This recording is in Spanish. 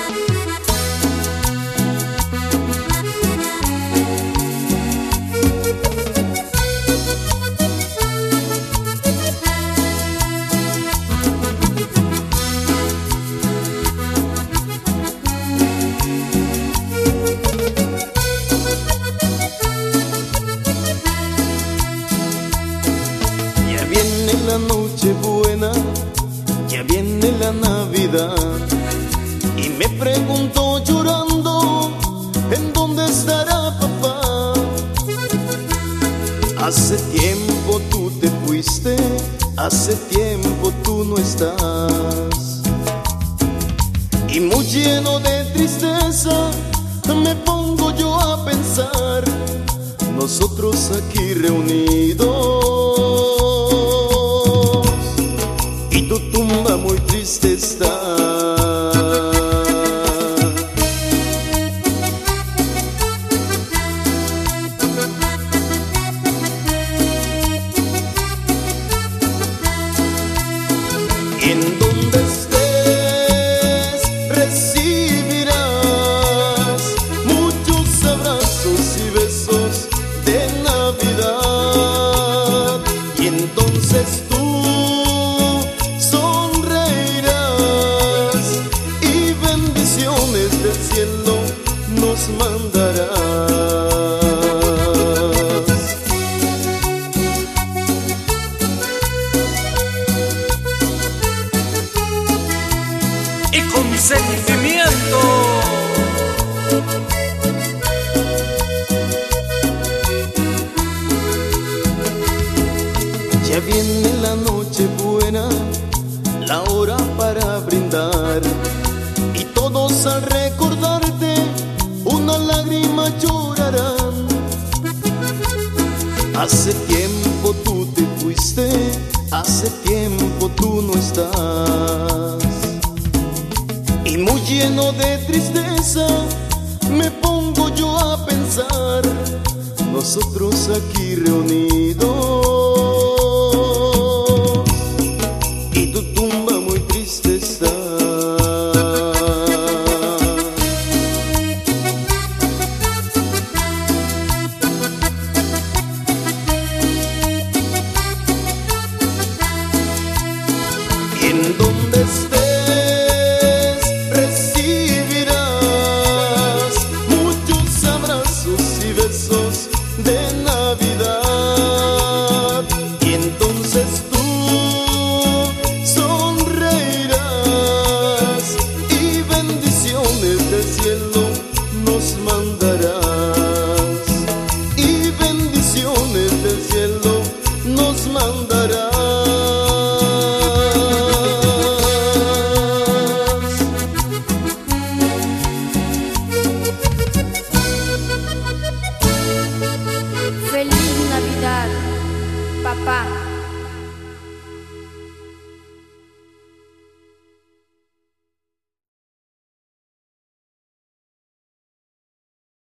Nochebuena, ya viene la Navidad, y me pregunto llorando, ¿en dónde estará papá? Hace tiempo tú te fuiste, hace tiempo tú no estás, y muy lleno de tristeza me pongo yo a pensar, nosotros aquí reunidos, y tu tumba muy triste está. En donde estés recibirás muchos abrazos y besos de Navidad, y entonces tú del cielo nos mandarás. Y con sentimiento. Ya viene la Nochebuena, la hora para brindar, y todos al recordarte una lágrima llorarán. Hace tiempo tú te fuiste, hace tiempo tú no estás, y muy lleno de tristeza me pongo yo a pensar, nosotros aquí reunidos,